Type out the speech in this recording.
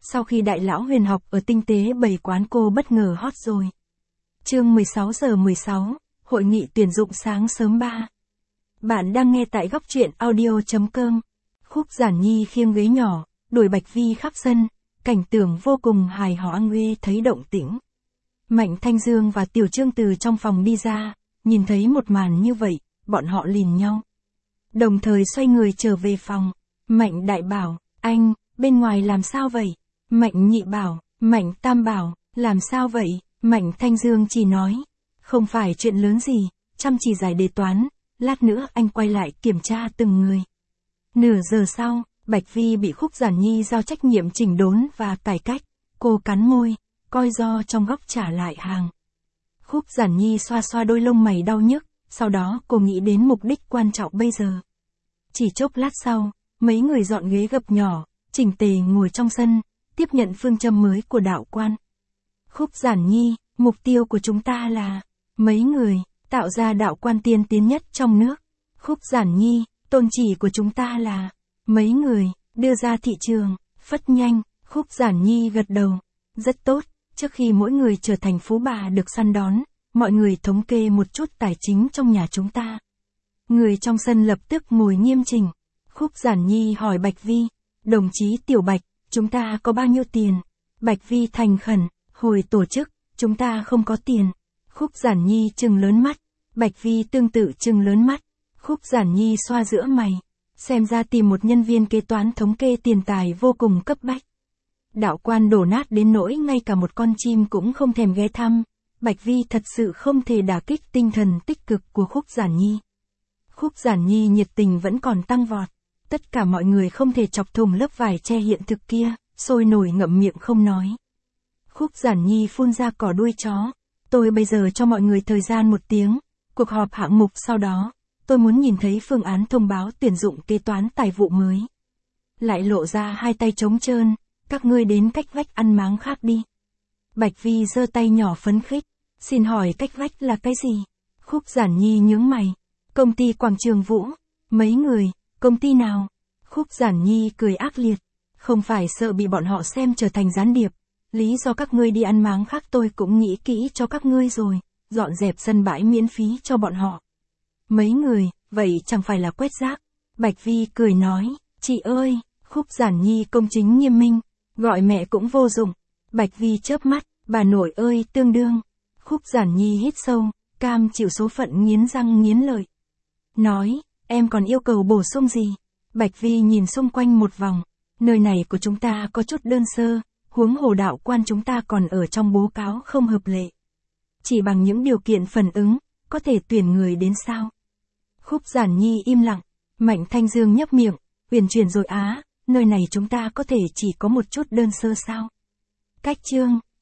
Sau khi đại lão huyền học ở tinh tế bày quán cô bất ngờ hot rồi. Chương 16 giờ 16, hội nghị tuyển dụng sáng sớm 3. Bạn đang nghe tại góc truyện audio.com. Khúc Giản Nhi khiêng ghế nhỏ, đuổi Bạch Vi khắp sân, cảnh tượng vô cùng hài hỏ nghe thấy động tĩnh. Mạnh Thanh Dương và Tiểu Trương từ trong phòng đi ra, nhìn thấy một màn như vậy, bọn họ lìn nhau. Đồng thời xoay người trở về phòng. Mạnh Đại bảo, anh, bên ngoài làm sao vậy? Mạnh Nhị bảo, Mạnh Tam bảo, làm sao vậy? Mạnh Thanh Dương chỉ nói, không phải chuyện lớn gì, chăm chỉ giải đề toán, lát nữa anh quay lại kiểm tra từng người. Nửa giờ sau, Bạch Vi bị Khúc Giản Nhi giao trách nhiệm chỉnh đốn và cải cách, cô cắn môi, coi do trong góc trả lại hàng. Khúc Giản Nhi xoa xoa đôi lông mày đau nhức, sau đó cô nghĩ đến mục đích quan trọng bây giờ. Chỉ chốc lát sau, mấy người dọn ghế gập nhỏ, chỉnh tề ngồi trong sân, tiếp nhận phương châm mới của đạo quan. Khúc Giản Nhi, mục tiêu của chúng ta là mấy người, tạo ra đạo quan tiên tiến nhất trong nước. Khúc Giản Nhi, tôn chỉ của chúng ta là mấy người, đưa ra thị trường, phất nhanh. Khúc Giản Nhi gật đầu, rất tốt, trước khi mỗi người trở thành phú bà được săn đón, mọi người thống kê một chút tài chính trong nhà chúng ta. Người trong sân lập tức ngồi nghiêm chỉnh. Khúc Giản Nhi hỏi Bạch Vi, đồng chí Tiểu Bạch, chúng ta có bao nhiêu tiền? Bạch Vi thành khẩn, hồi tổ chức, chúng ta không có tiền. Khúc Giản Nhi trừng lớn mắt, Bạch Vi tương tự trừng lớn mắt. Khúc Giản Nhi xoa giữa mày, xem ra tìm một nhân viên kế toán thống kê tiền tài vô cùng cấp bách. Đạo quan đổ nát đến nỗi ngay cả một con chim cũng không thèm ghé thăm. Bạch Vi thật sự không thể đả kích tinh thần tích cực của Khúc Giản Nhi. Khúc Giản Nhi nhiệt tình vẫn còn tăng vọt. Tất cả mọi người không thể chọc thủng lớp vải che hiện thực kia, sôi nổi ngậm miệng không nói. Khúc Giản Nhi phun ra cỏ đuôi chó. Tôi bây giờ cho mọi người thời gian 1 tiếng, cuộc họp hạng mục sau đó, tôi muốn nhìn thấy phương án thông báo tuyển dụng kế toán tài vụ mới. Lại lộ ra hai tay trống trơn, các ngươi đến cách vách ăn máng khác đi. Bạch Vi giơ tay nhỏ phấn khích, xin hỏi cách vách là cái gì? Khúc Giản Nhi nhướng mày, công ty Quảng Trường Vũ, mấy người, công ty nào? Khúc Giản Nhi cười ác liệt, không phải sợ bị bọn họ xem trở thành gián điệp, lý do các ngươi đi ăn máng khác tôi cũng nghĩ kỹ cho các ngươi rồi, dọn dẹp sân bãi miễn phí cho bọn họ. Mấy người, vậy chẳng phải là quét rác? Bạch Vi cười nói, chị ơi, Khúc Giản Nhi công chính nghiêm minh, gọi mẹ cũng vô dụng. Bạch Vi chớp mắt, bà nội ơi tương đương. Khúc Giản Nhi hít sâu, cam chịu số phận nghiến răng nghiến lợi. Nói, em còn yêu cầu bổ sung gì? Bạch Vi nhìn xung quanh một vòng, nơi này của chúng ta có chút đơn sơ, huống hồ đạo quan chúng ta còn ở trong báo cáo không hợp lệ. Chỉ bằng những điều kiện phần ứng, có thể tuyển người đến sao? Khúc Giản Nhi im lặng, Mạnh Thanh Dương nhấp miệng, huyền chuyển rồi á, nơi này chúng ta có thể chỉ có một chút đơn sơ sao? Cách chương,